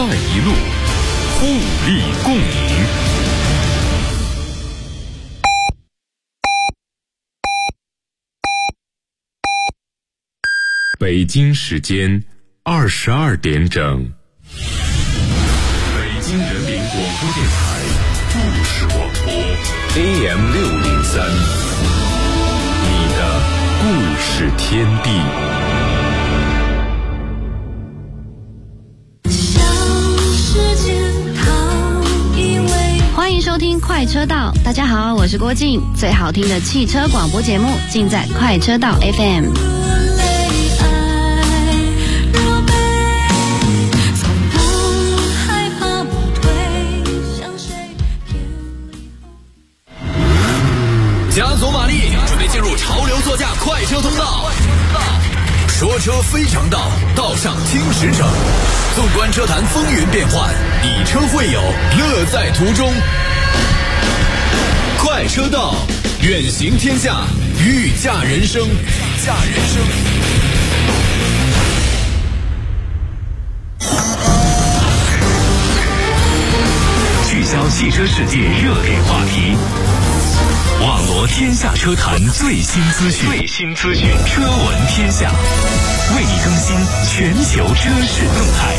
带一路”，互利共赢。北京时间22点整。北京人民广播电台故事广播 AM603， 你的故事天地。 欢迎收听快车道，大家好，我是郭静，最好听的汽车广播节目尽在快车道 FM。 加足马力，准备进入潮流座驾快车通道。说车非常道，道上听实诚。纵观车坛风云变幻，以车会友，乐在途中。快车道，远行天下，御驾人生。 聚焦汽车世界热点话题，网罗天下车坛最新资讯，车闻天下，为你更新全球车市动态。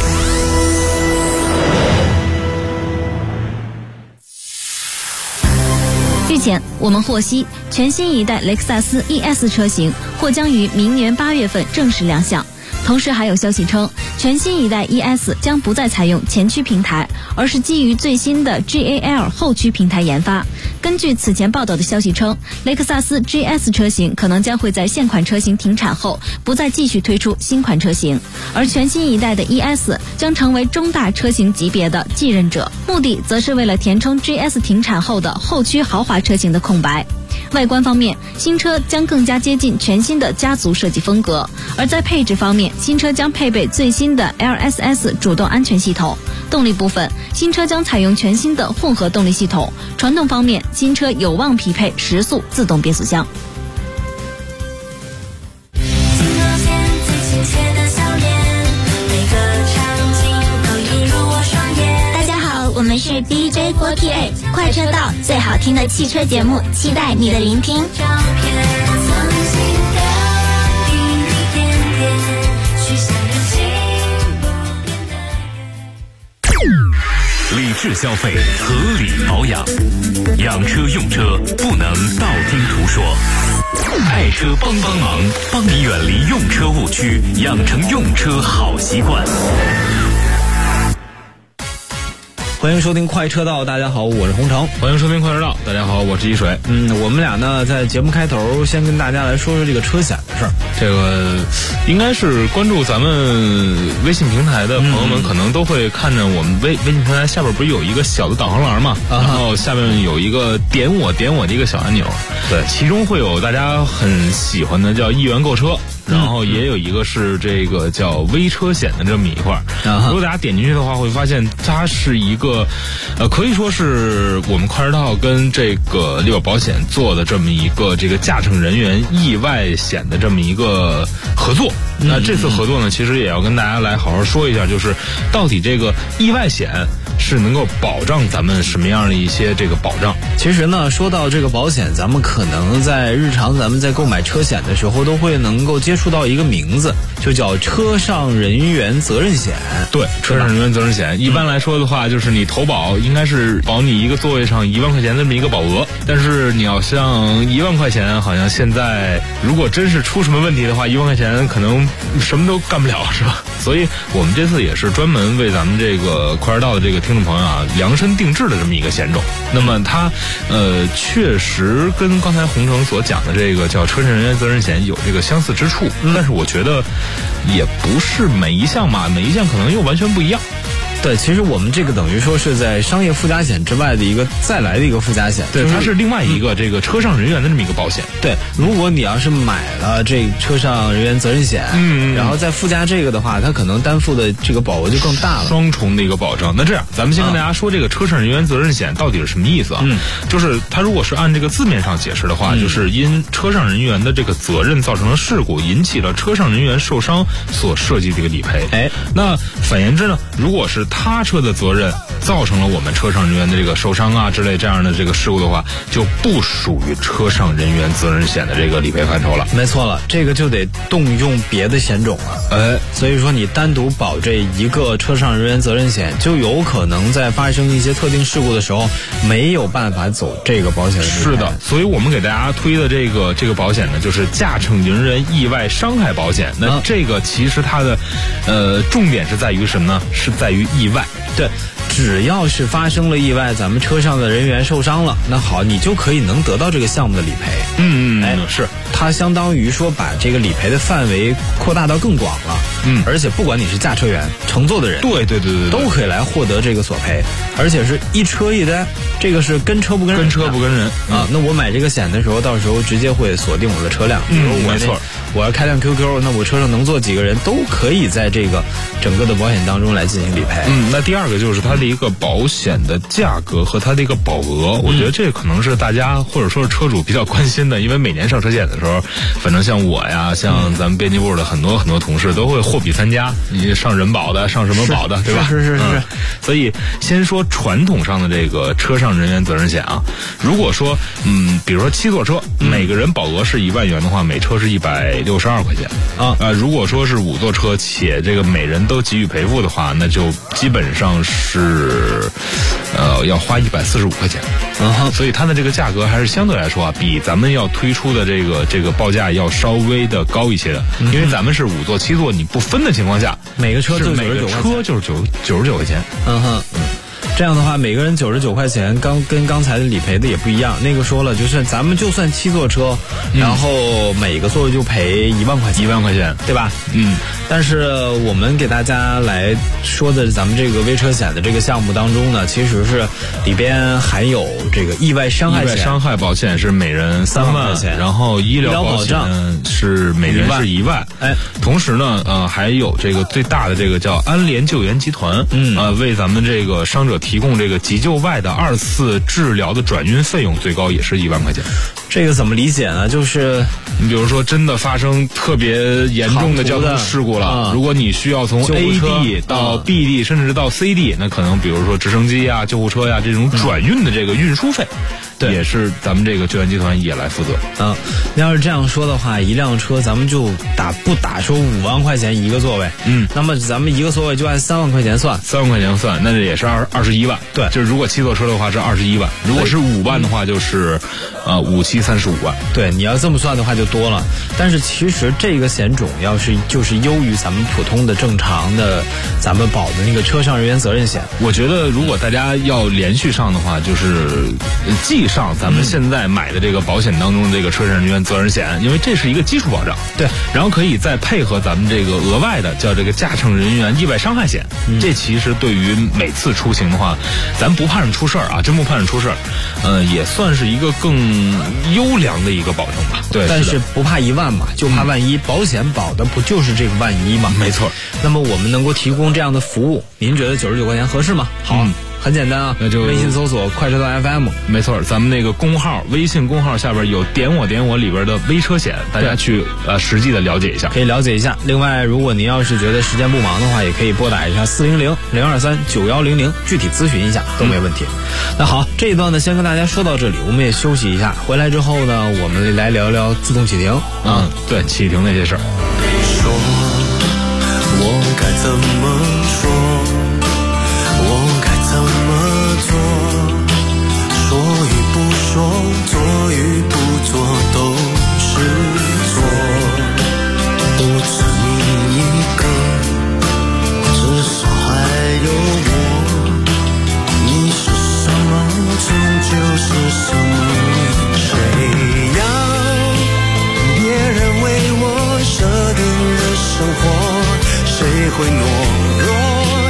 日前，我们获悉，全新一代雷克萨斯 ES 车型或将于明年8月份正式亮相。同时还有消息称，全新一代 ES 将不再采用前驱平台，而是基于最新的 GAL 后驱平台研发。根据此前报道的消息称，雷克萨斯 GS 车型可能将会在现款车型停产后不再继续推出新款车型，而全新一代的 ES 将成为中大车型级别的继任者，目的则是为了填充 GS 停产后的后驱豪华车型的空白。外观方面，新车将更加接近全新的家族设计风格，而在配置方面，新车将配备最新的 LSS 主动安全系统。动力部分，新车将采用全新的混合动力系统。传动方面，新车有望匹配10速自动变速箱。 我们是 DJ 郭 TA 快车道，最好听的汽车节目，期待你的聆听。 理智消费，合理保养，养车用车不能道听途说。爱车帮忙，帮你远离用车误区，养成用车好习惯。 欢迎收听快车道，大家好，我是洪城。 欢迎收听快车道，大家好，我是一水。 我们俩呢在节目开头先跟大家来说说这个车险的事儿。这个应该是关注咱们微信平台的朋友们，可能都会看着我们微信平台下边不是有一个小的导航栏嘛，然后下面有一个点我的一个小按钮，对，其中会有大家很喜欢的叫1元购车。然后也有一个是这个叫微车险的这么一块如果大家点进去的话，会发现它是一个可以说是我们快车道跟这个力宝保险做的这么一个这个驾乘人员意外险的这么一个合作。那这次合作呢，其实也要跟大家来好好说一下，就是到底这个意外险是能够保障咱们什么样的一些这个保障。 其实呢，说到这个保险，咱们可能在日常咱们在购买车险的时候都会能够接触到一个名字，就叫车上人员责任险。 对，车上人员责任险一般来说的话，就是你投保应该是保你一个座位上1万块钱的这么一个保额，但是你要像1万块钱，好像现在如果真是出什么问题的话，1万块钱可能什么都干不了，是吧？所以我们这次也是专门为咱们这个快车道的这个听众朋友啊量身定制的这么一个险种。那么它确实跟刚才洪城所讲的这个叫车上人员责任险有这个相似之处，但是我觉得也不是每一项嘛，每一项可能又完全不一样。 对，其实我们这个等于说是在商业附加险之外的一个再来的一个附加险， 对，它是另外一个这个车上人员的这么一个保险。 对，如果你要是买了这车上人员责任险，然后再附加这个的话，它可能担负的这个保额就更大了， 双重的一个保障。那这样，咱们先跟大家说这个车上人员责任险到底是什么意思啊？就是它如果是按这个字面上解释的话，就是因车上人员的这个责任造成了事故，引起了车上人员受伤所涉及的一个理赔。那反言之呢，如果是他车的责任造成了我们车上人员的这个受伤啊之类这样的这个事故的话，就不属于车上人员责任险的这个理赔范畴了。 没错了，这个就得动用别的险种了。所以说你单独保这一个车上人员责任险，就有可能在发生一些特定事故的时候没有办法走这个保险的理赔。 是的，所以我们给大家推的这个保险呢，就是驾乘人意外伤害保险。那这个其实它的重点是在于什么呢？是在于意外。 对，只要是发生了意外，咱们车上的人员受伤了，那好，你就可以能得到这个项目的理赔。是它相当于说把这个理赔的范围扩大到更广了。而且不管你是驾车员、乘坐的人， 对， 都可以来获得这个索赔，而且是一车一单，这个是跟车不跟人， 跟车不跟人啊。那我买这个险的时候，到时候直接会锁定我的车辆。 没错， 我要开辆 QQ， 那我车上能坐几个人都可以在这个整个的保险当中来进行理赔。 那第二个就是它的一个保险的价格和它的一个保额，我觉得这可能是大家或者说是车主比较关心的，因为每年上车险的时候，反正像我呀，像咱们编辑部的很多同事都会货比三家，你上人保的，上什么保的，对吧？ 是。 所以先说传统上的这个车上人员责任险啊，如果说比如说7座车，每个人保额是1万元的话，每车是162块钱如果说是5座车且这个每人都给予赔付的话，那就基本上是要花145块钱。所以它的这个价格还是相对来说啊，比咱们要推出的这个报价要稍微的高一些的。因为咱们是5座7座你不分的情况下， 每个车就是每个车就是99块钱。 这样的话，每个人99块钱，跟刚才的理赔的也不一样。那个说了，就是咱们就算7座车，然后每个座位就赔1万块钱 ，1万块钱， 对吧？但是我们给大家来说的咱们这个微车险的这个项目当中呢，其实是里边含有这个意外伤害险。 意外伤害保险是每人3万块钱，然后医疗保险是每人是1万。同时呢，还有这个最大的这个叫安联救援集团，为咱们这个伤者提供这个急救外的2次治疗的转运费用，最高也是1万块钱。 这个怎么理解呢？就是你比如说真的发生特别严重的交通事故了，如果你需要从 A 地到 B 地甚至到 C 地，那可能比如说直升机啊、救护车呀这种转运的这个运输费，也是咱们这个救援集团也来负责。 要是这样说的话，一辆车咱们就不打说5万块钱一个座位，那么咱们一个座位就按3万块钱算 ，3万块钱算，那也是21万。 对， 就是如果7座车的话是21万，如果是5万的话就是5735万。 对，你要这么算的话就多了。但是其实这个险种就是优于咱们普通的正常的咱们保的那个车上人员责任险。 我觉得如果大家要连续上的话，就是既上咱们现在买的这个保险当中的这个车上人员责任险，因为这是一个基础保障。 对， 然后可以再配合咱们这个额外的叫这个驾乘人员意外伤害险。这其实对于每次出行的话，咱不怕上出事儿啊，真不怕上出事儿，也算是一个更优良的一个保证吧。对， 但是不怕1万嘛，就怕万一，保险保的不就是这个万一嘛？ 没错。 那么我们能够提供这样的服务，您觉得99块钱合适吗？好。很简单啊， 那就微信搜索快车道 FM。 没错，咱们那个公号，微信公号下边有点我里边的微车险，大家去实际的了解一下， 可以了解一下。另外，如果您要是觉得时间不忙的话，也可以拨打一下400-023-9100，具体咨询一下都没问题。那好，这一段呢先跟大家说到这里，我们也休息一下，回来之后呢，我们来聊聊自动启停。 对，启停那些事儿。 说我该怎么说，我该怎么做，说与不说，做与不做都是错，不止你一个，至少还有我，你是什么就是什么，谁要别人为我设定的生活，谁会懦弱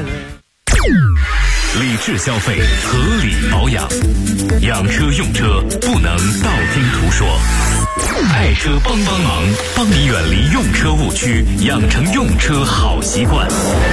理智消费，合理保养，养车用车不能道听途说。爱车帮忙，帮你远离用车误区，养成用车好习惯。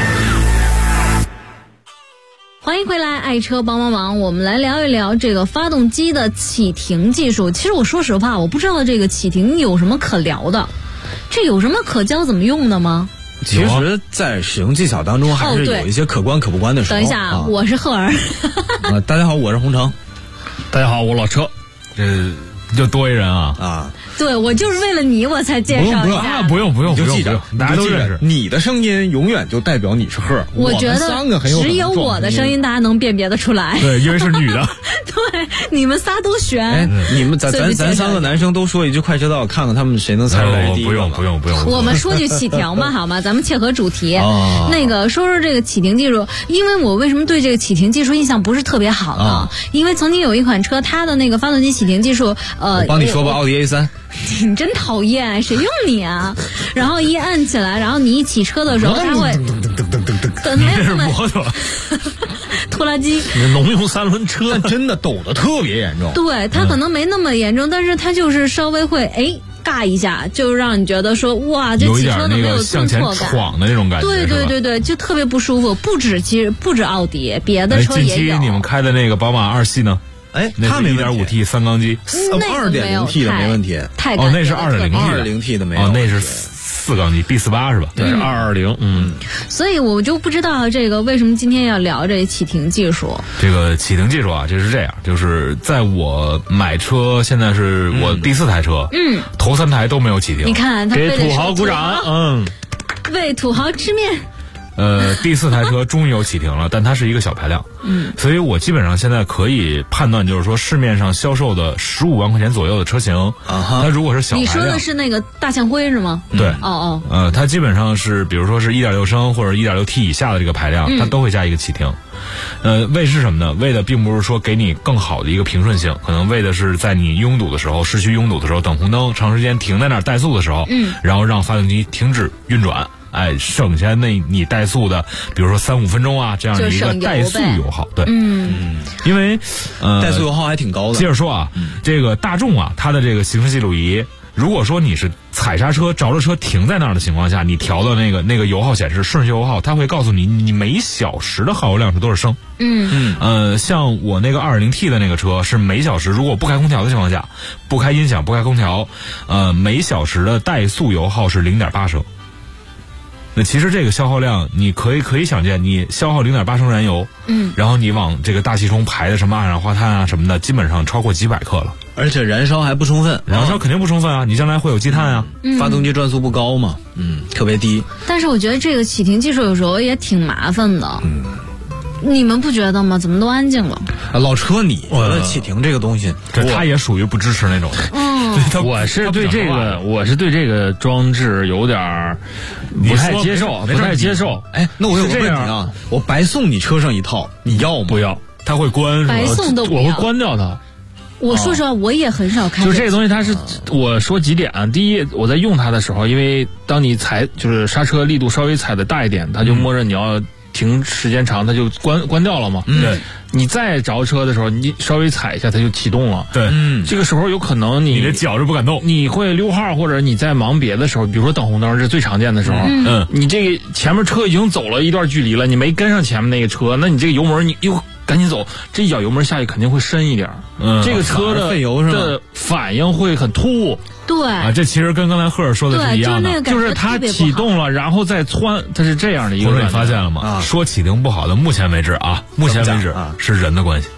欢迎回来，爱车帮忙，我们来聊一聊这个发动机的启停技术。其实我说实话，我不知道这个启停有什么可聊的，这有什么可教怎么用的吗？ 其实，在使用技巧当中，还是有一些可观可不观的时候。 等一下，我是赫儿。 大家好，我是洪城。 大家好，我老车。就多一人啊。 对，我就是为了你我才介绍一下。 不用， 就记着， 大家都认识。 你的声音永远就代表你是赫。 我觉得只有我的声音大家能辨别得出来。 对，因为是女的。 对，你们仨都悬。 哎，你们咱三个男生都说一句快车道，看看他们谁能猜出来第一个。 不用。 我们说句启停吧，好吗？咱们切合主题。那个说这个启停技术，因为我为什么对这个启停技术印象不是特别好呢？因为曾经有一款车，它的那个发动机启停技术， 我帮你说吧，奥迪 A3。 你真讨厌，谁用你啊？然后一按起来，然后你一起车的时候，它会这是摩托拖拉机， 农用三轮车真的抖得特别严重。 对，它可能没那么严重，但是它就是稍微会尬一下，就让你觉得说哇，这骑车都没有向前闯的那种感觉。 对，就特别不舒服。不止奥迪，别的车也有。 近期你们开的那个宝马2系呢？ 它没 1.5T 三缸机 ，2.0T 的没问题。 那是 2.0T 的没问题。 那是4缸机 B48是吧？ 对，220。 所以我就不知道这个为什么今天要聊这启停技术。 这个启停技术啊，这是这样，就是在我买车，现在是我第4台车，头3台都没有启停。 你看，他给土豪鼓掌， 为土豪吃面。 第4台车终于有启停了，但它是一个小排量，所以我基本上现在可以判断，就是说市面上销售的15万块钱左右的车型，它如果是小排量， 你说的是那个大象灰是吗？ 对，它基本上是，比如说是1.6升或者1.6T 以下的这个排量，它都会加一个启停。为是什么呢？为的并不是说给你更好的一个平顺性，可能为的是在你拥堵的时候，市区拥堵的时候，等红灯长时间停在那儿怠速的时候，然后让发动机停止运转。省下你怠速的，比如说3-5分钟啊，这样的一个怠速油耗。对，因为怠速油耗还挺高的。 接着说啊，这个大众啊，它的这个行车记录仪，如果说你是踩刹车着了车停在那儿的情况下，你调的那个油耗显示顺序油耗，它会告诉你每小时的耗油量是多少升。像我那个2.0T 的那个车是每小时，如果不开空调的情况下，不开音响不开空调，每小时的怠速油耗是0.8升。那其实这个消耗量，你可以想见，你消耗0.8升燃油，然后你往这个大气中排的什么二氧化碳啊什么的，基本上超过几百克了， 而且燃烧还不充分， 燃烧肯定不充分啊，你将来会有积碳啊， 发动机转速不高嘛，特别低。 但是我觉得这个启停技术有时候也挺麻烦的，你们不觉得吗？怎么都安静了？ 老车，你觉得启停这个东西， 他也属于不支持那种的。 我是对这个装置有点不太接受， 那我有个问题啊，我白送你车上一套，你要吗？ 不要， 他会关， 白送都不要， 我会关掉它。 我说实话，我也很少开。 就这个东西，它是我说几点啊？第一，我在用它的时候，因为当你就是刹车力度稍微踩的大一点，它就默认你要停时间长，它就关掉了嘛。 对， 你再着车的时候，你稍微踩一下，它就启动了。 对， 这个时候有可能你的脚就不敢动， 你会溜号，或者你在忙别的时候，比如说等红灯是最常见的时候。你这个前面车已经走了一段距离了，你没跟上前面那个车，那你这个油门你又赶紧走，这一脚油门下去肯定会深一点。这个车的反应会很突兀。 对啊，这其实跟刚才赫尔说的是一样的， 就是它启动了，然后再窜，它是这样的一个。 你发现了吗？说启停不好的，目前为止是人的关系。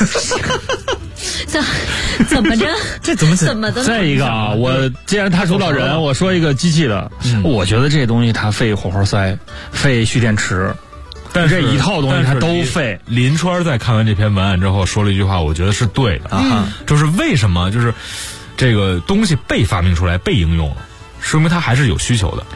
怎么着？ 这怎么的？ 再一个啊，我既然他说到人，我说一个机器的，我觉得这东西它费火花塞，费蓄电池。但是这一套东西它都费。 林川在看完这篇文案之后说了一句话，我觉得是对的就是为什么就是这个东西被发明出来被应用了，说明它还是有需求的。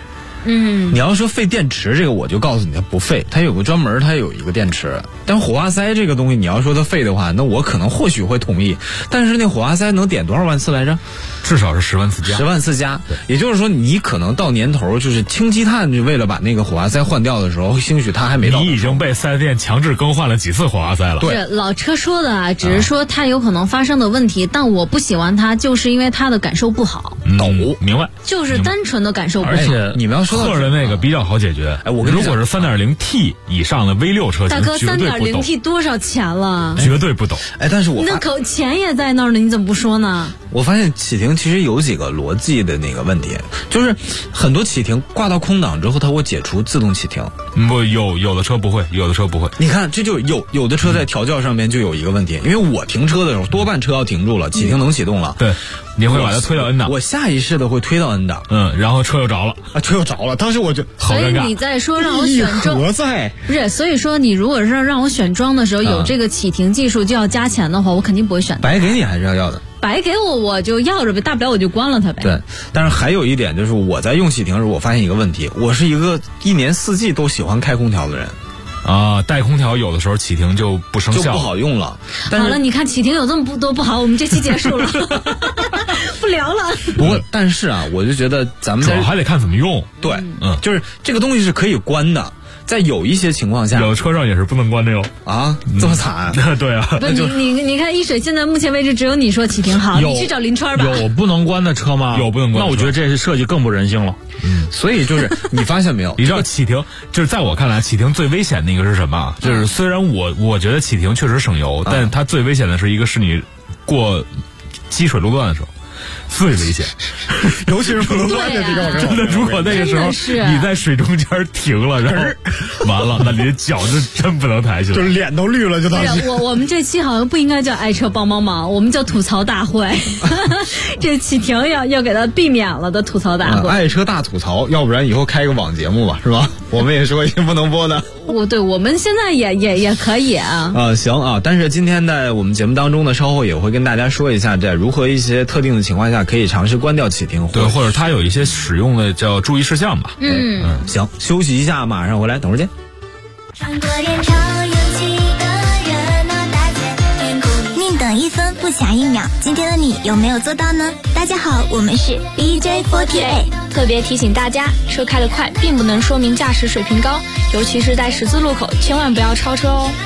你要说费电池这个，我就告诉你它不费，它有个专门，它有一个电池。但火花塞这个东西，你要说它费的话，那我可能或许会同意。但是那火花塞能点多少万次来着？ 至少是10万次加。 10万次加，也就是说，你可能到年头就是氢气碳，就为了把那个火花塞换掉的时候，兴许它还没到。 你已经被4S店强制更换了几次火花塞了。 对，老车说的啊，只是说它有可能发生的问题，但我不喜欢它，就是因为它的感受不好。 抖， 明白？ 就是单纯的感受不好。 而且你们要说到特的那个比较好解决。 哎，我跟你讲， 如果是3.0T 以上的 V6 车型， 大哥绝对不抖。 3.0T 多少钱了？ 绝对不抖。 哎，但是我那口钱也在那儿呢，你怎么不说呢？ 我发现启停其实有几个逻辑的那个问题，就是很多启停挂到空档之后，它会解除自动启停。 不，有的车不会，有的车不会。 你看，这就有的车在调教上面就有一个问题，因为我停车的时候，多半车要停住了，启停能启动了。 对，你会把它推到 N 档。 我下意识的会推到 N 档。 然后车又着了啊，车又着了。当时我就好尴尬。 所以你在说让我选装， 何在？ 不是，所以说你如果是让我选装的时候有这个启停技术就要加钱的话，我肯定不会选。 白给你还是要的。 白给我就要着呗，大不了我就关了它呗。 对，但是还有一点就是我在用启停的时候，我发现一个问题，我是一个1年4季都喜欢开空调的人。 啊，带空调有的时候启停就不生效， 就不好用了。 好了，你看启停有这么多不好，我们这期结束了，不聊了。 不过，但是啊，我就觉得咱们主要还得看怎么用。 对，就是这个东西是可以关的。在有一些情况下， 有的车上也是不能关的哟。 啊，这么惨？ 对啊。 不，你看一水，现在目前为止只有你说启停好，你去找林川吧。 有不能关的车吗？ 有不能关。 那我觉得这设计更不人性了。 所以就是你发现没有？ 你知道启停就是在我看来，启停最危险的一个是什么？就是虽然我觉得启停确实省油，但它最危险的是一个是你过积水路段的时候。最危险， 尤其是不能关的地方。 真的，如果那个时候你在水中间停了，然后完了，那你的脚就真不能抬起来， 就是脸都绿了，就当时。 我们这期好像不应该叫爱车帮帮忙，我们叫吐槽大会。这启停要给他避免了的吐槽大会。 爱车大吐槽，要不然以后开个网节目吧，是吧？我们也说一些不能播的。 我们现在也可以啊。 行啊，但是今天在我们节目当中呢，稍后也会跟大家说一下，在如何一些特定的情况下可以尝试关掉启停， 对，或者它有一些使用的叫注意事项吧。 行，休息一下，马上回来，等会儿见。 宁等1分不抢1秒，今天的你有没有做到呢？大家好，我们是 BJ48， 特别提醒大家，车开得快并不能说明驾驶水平高，尤其是在十字路口，千万不要超车哦。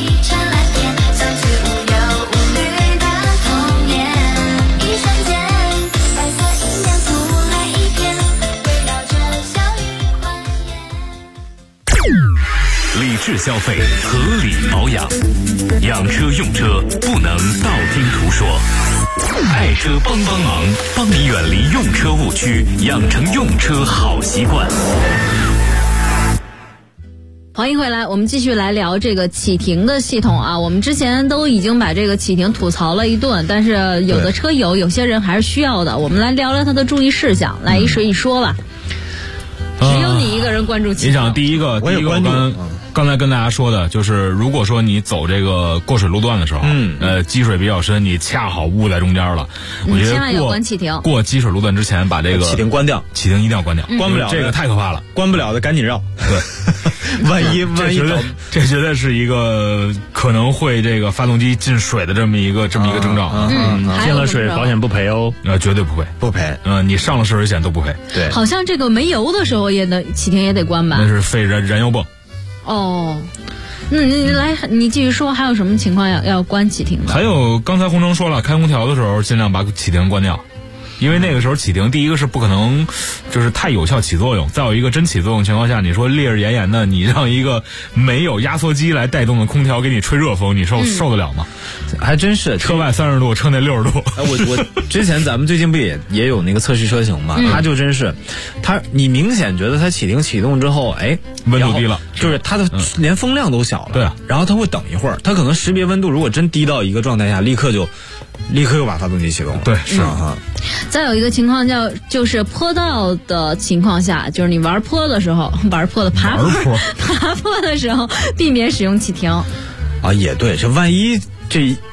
理智消费，合理保养，养车用车不能道听途说。爱车帮帮忙，帮你远离用车误区，养成用车好习惯。 欢迎回来，我们继续来聊这个启停的系统啊。我们之前都已经把这个启停吐槽了一顿，但是有的车有些人还是需要的。我们来聊聊它的注意事项，来一水一说吧。只有你一个人关注启停。 你想第一个刚才跟大家说的就是，如果说你走这个过水路段的时候，积水比较深，你恰好误在中间了，我觉得千万要关启停。 过积水路段之前把这个启停关掉， 启停一定要关掉， 关不了这个太可怕了， 关不了的赶紧绕。对，万一这绝对是一个可能会这个发动机进水的这么一个征兆。 进了水保险不赔哦， 绝对不赔。你上了涉水险都不赔。 对， 好像这个没油的时候启停也得关吧？ 那是费燃油泵。 哦，那你继续说，还有什么情况要关启停的？ 还有刚才洪城说了，开空调的时候尽量把启停关掉，因为那个时候启停第一个是不可能就是太有效起作用，再有一个真起作用情况下，你说烈日炎炎的，你让一个没有压缩机来带动的空调给你吹热风，你受得了吗？ 还真是， 车外30度，车内60度。 我之前咱们最近不也有那个测试车型嘛？它就真是，你明显觉得它启动之后， 温度低了， 就是它的连风量都小了。 对啊， 然后它会等一会儿，它可能识别温度，如果真低到一个状态下，立刻又把发动机启动了。 对，是啊。 再有一个情况就是坡道的情况下，就是你玩坡的时候，爬坡的时候，避免使用启停。 啊，也对，这万一这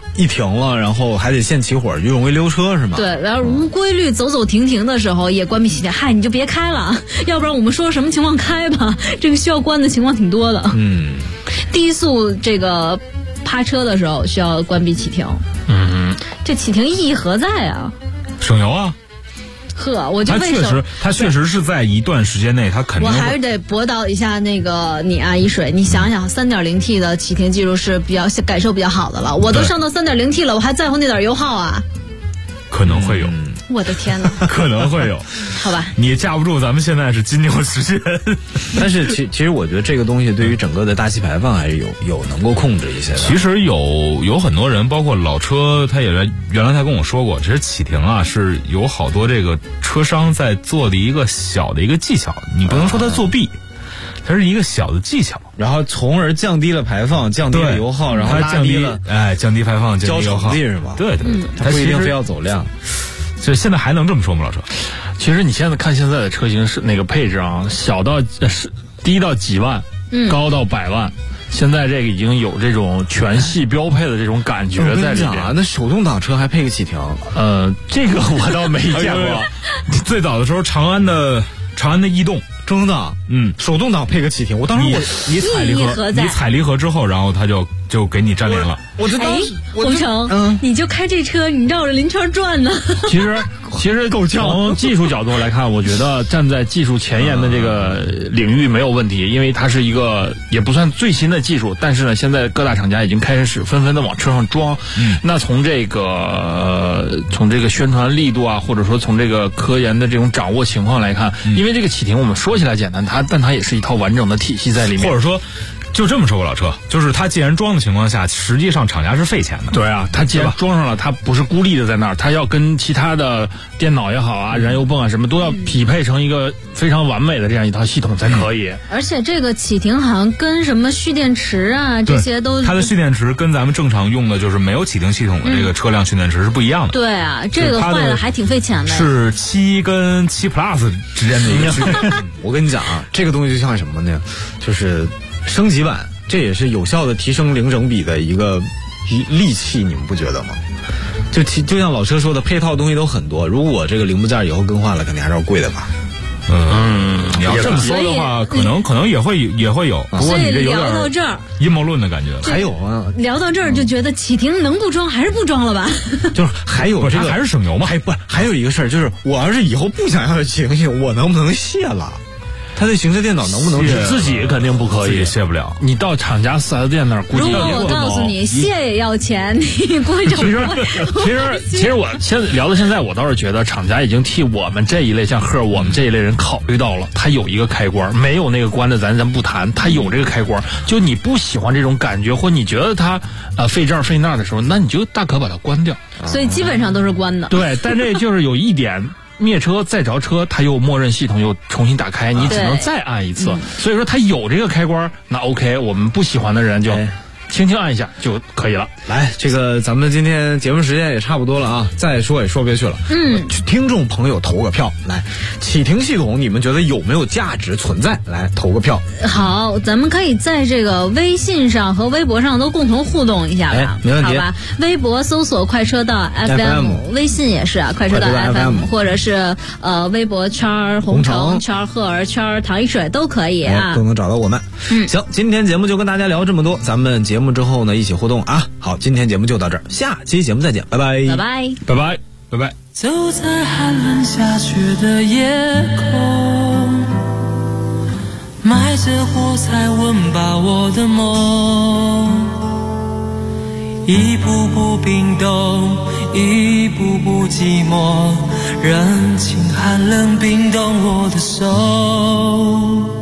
一停了，然后还得限起火，就容易溜车是吗？ 对，然后无规律走走停停的时候也关闭启停，嗨，你就别开了，要不然我们说什么情况开吧，这个需要关的情况挺多的。低速这个趴车的时候需要关闭启停。这启停意义何在啊？ 省油啊。 我就它确实是在一段时间内，它肯定。 我还是得驳倒一下那个你啊，一水，你想想，3.0T 的启停技术是感受比较好的了。我都上到3.0T 了，我还在乎那点油耗啊？ 可能会有。 我的天哪！ 可能会有。 好吧。 你架不住咱们现在是金牛时间。 但是其实我觉得这个东西对于整个的大气排放还是有能够控制一些的。 其实有很多人，包括老车，他也原来他跟我说过，其实启停啊是有好多这个车商在做的一个小的一个技巧，你不能说他作弊。它是一个小的技巧， 然后从而降低了排放，降低了油耗，然后降低排放，降低油耗， 是吧？ 对， 它不一定非要走量。 所以现在还能这么说吗，老车？ 其实你现在看现在的车型是那个配置啊，低到几万，高到100万。现在这个已经有这种全系标配的这种感觉在里面。 那手动挡车还配个启停？ 这个我倒没见过。 最早的时候，长安的逸动。 中档，手动挡配个启停，我当时你踩离合之后，然后它就给你粘连了。 我这当时洪城，你就开这车，你绕着邻圈转呢。 其实从技术角度来看，我觉得站在技术前沿的这个领域没有问题，因为它是一个也不算最新的技术，但是呢，现在各大厂家已经开始纷纷的往车上装。那从这个宣传力度啊，或者说从这个科研的这种掌握情况来看，因为这个启停我们说起来简单，但它也是一套完整的体系在里面， 或者说。就这么说吧，老车，就是它既然装的情况下，实际上厂家是费钱的。 对啊，它既然装上了，它不是孤立的在那儿，它要跟其他的电脑也好啊、燃油泵啊什么都要匹配成一个非常完美的这样一套系统才可以。 而且这个启停好像跟什么蓄电池啊这些都， 它的蓄电池跟咱们正常用的就是没有启停系统的这个车辆蓄电池是不一样的。 对啊，这个坏了还挺费钱的。 是7跟7 Plus 之间的一个区别。 我跟你讲啊，这个东西就像什么呢？就是升级版。这也是有效的提升零整比的一个利器，你们不觉得吗？就像老车说的，配套东西都很多。如果我这个零部件以后更换了，肯定还是要贵的吧？ 你要这么说的话，可能也会有。不过你这有聊到这儿阴谋论的感觉了。 还有啊， 聊到这儿就觉得启停能不装还是不装了吧？ 就是还有这个还是省油吗？ 还有一个事儿就是，我要是以后不想要启停系统，我能不能卸了？它的行车电脑能不能自己肯定不可以， 卸不了。 你到厂家4S店那儿，估计如果我告诉你卸也要钱，你估计其实我现在聊到现在，我倒是觉得厂家已经替我们这一类像赫我们这一类人考虑到了。它有一个开关，没有那个关的咱不谈，它有这个开关。就你不喜欢这种感觉，或你觉得它费这儿费那儿的时候，那你就大可把它关掉。 所以基本上都是关的。 对，但这就是有一点。灭车再着车，它又默认系统又重新打开，你只能再按一次。所以说它有这个开关，那 OK， 我们不喜欢的人就轻轻按一下就可以了。 来，这个咱们今天节目时间也差不多了啊，再说也说不下去了。听众朋友投个票，来，启停系统你们觉得有没有价值存在？来投个票。 好，咱们可以在这个微信上和微博上都共同互动一下吧。 没问题。 好吧，微博搜索快车道 FM， 微信也是啊，快车道 FM， 或者是微博圈红城圈赫儿圈糖一水都可以啊， 都能找到我们。行，今天节目就跟大家聊这么多，咱们节目之后呢一起互动啊。好，今天节目就到这儿，下期节目再见，拜拜， 拜拜， 拜拜，拜拜。 走在寒冷下雪的夜空，埋着火柴温饱我的梦，一步步冰冻，一步步寂寞，任情寒冷冰冻我的手。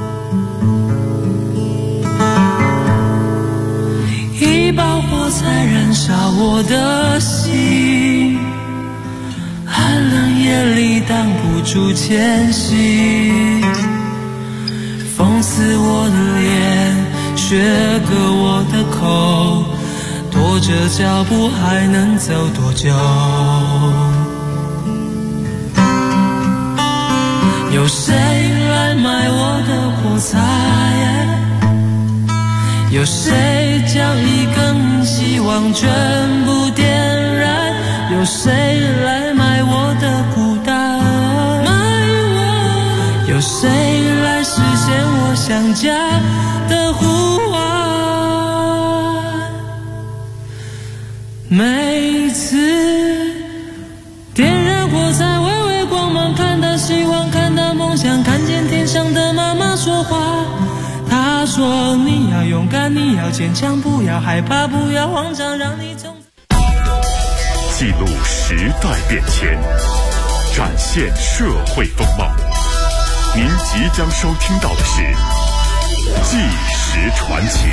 一把火柴燃烧我的心，寒冷夜里挡不住前行，风刺我的脸，雪割我的口，拖着脚步还能走多久？有谁来买我的火柴？ 有谁将一根希望全部点燃？有谁来买我的孤单？有谁来实现我想家的呼唤？每次点燃火柴，微微光芒，看到希望，看到梦想，看见天上的妈妈说话。她说你要勇敢，你要坚强，不要害怕，不要慌张，让你从记录时代变迁，展现社会风貌。您即将收听到的是《纪实传奇》。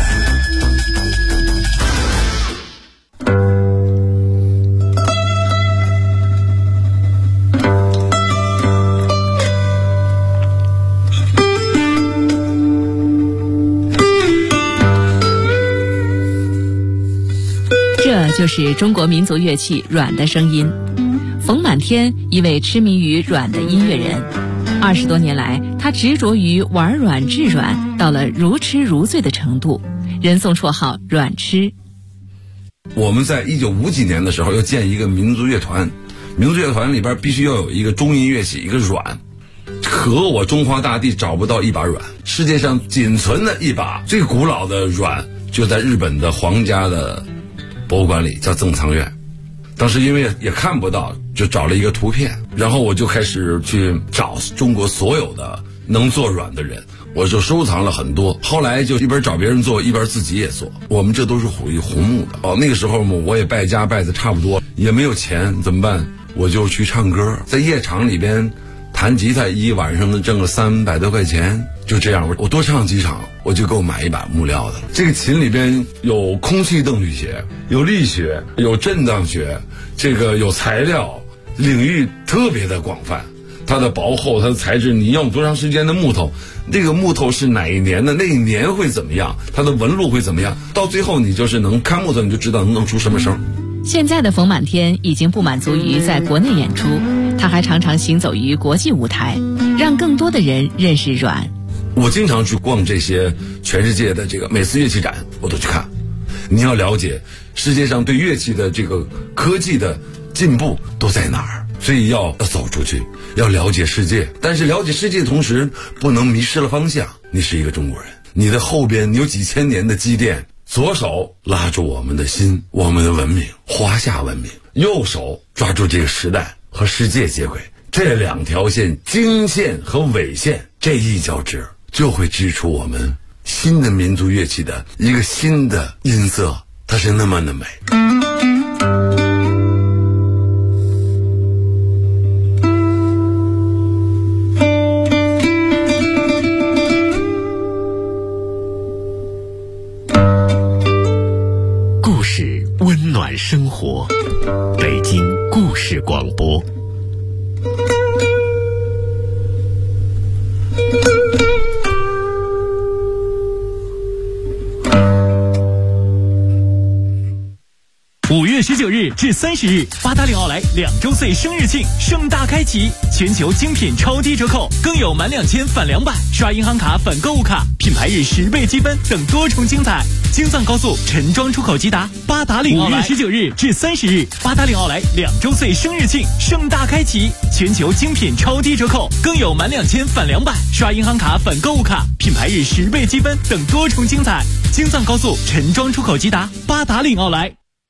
这就是中国民族乐器阮的声音。冯满天，一位痴迷于阮的音乐人。20多年来，他执着于玩阮制阮，到了如痴如醉的程度，人送绰号阮痴。 我们在1950几年的时候要建一个民族乐团，民族乐团里边必须要有一个中音乐器，一个阮。可我中华大地找不到一把阮，世界上仅存的一把最古老的阮就在日本的皇家的博物馆里，叫赠藏院。当时因为也看不到，就找了一个图片，然后我就开始去找中国所有的能做阮的人，我就收藏了很多。后来就一边找别人做，一边自己也做。我们这都是属于红木的。那个时候我也败家败的差不多，也没有钱，怎么办？我就去唱歌，在夜场里边弹吉他，一晚上能挣个300多块钱。就这样，我多唱几场，我就够买一把木料的。这个琴里边有空气动力学，有力学，有震荡学，这个有材料，领域特别的广泛。它的薄厚，它的材质，你用多长时间的木头，那个木头是哪一年的，那一年会怎么样，它的纹路会怎么样，到最后你就是能看木头，你就知道能出什么声。 现在的冯满天已经不满足于在国内演出，他还常常行走于国际舞台，让更多的人认识阮。 我经常去逛这些全世界的这个每次乐器展，我都去看。你要了解世界上对乐器的这个科技的进步都在哪儿，所以要走出去，要了解世界。但是了解世界的同时，不能迷失了方向。你是一个中国人，你的后边有几千年的积淀，左手拉住我们的心，我们的文明，华夏文明；右手抓住这个时代和世界接轨。这两条线，经线和纬线，这一交织，就会织出我们新的民族乐器的一个新的音色，它是那么的美。 故事温暖生活，北京故事广播。 5月19日至30日，八达岭奥莱2周岁生日庆盛大开启，全球精品超低折扣，更有满2000返200，刷银行卡返购物卡，品牌日10倍积分等多重精彩。京藏高速陈庄出口吉达，八达岭奥莱。5月19日至30日，八达岭奥莱2周岁生日庆盛大开启，全球精品超低折扣，更有满2000返200，刷银行卡返购物卡，品牌日10倍积分等多重精彩。京藏高速陈庄出口吉达，八达岭奥莱。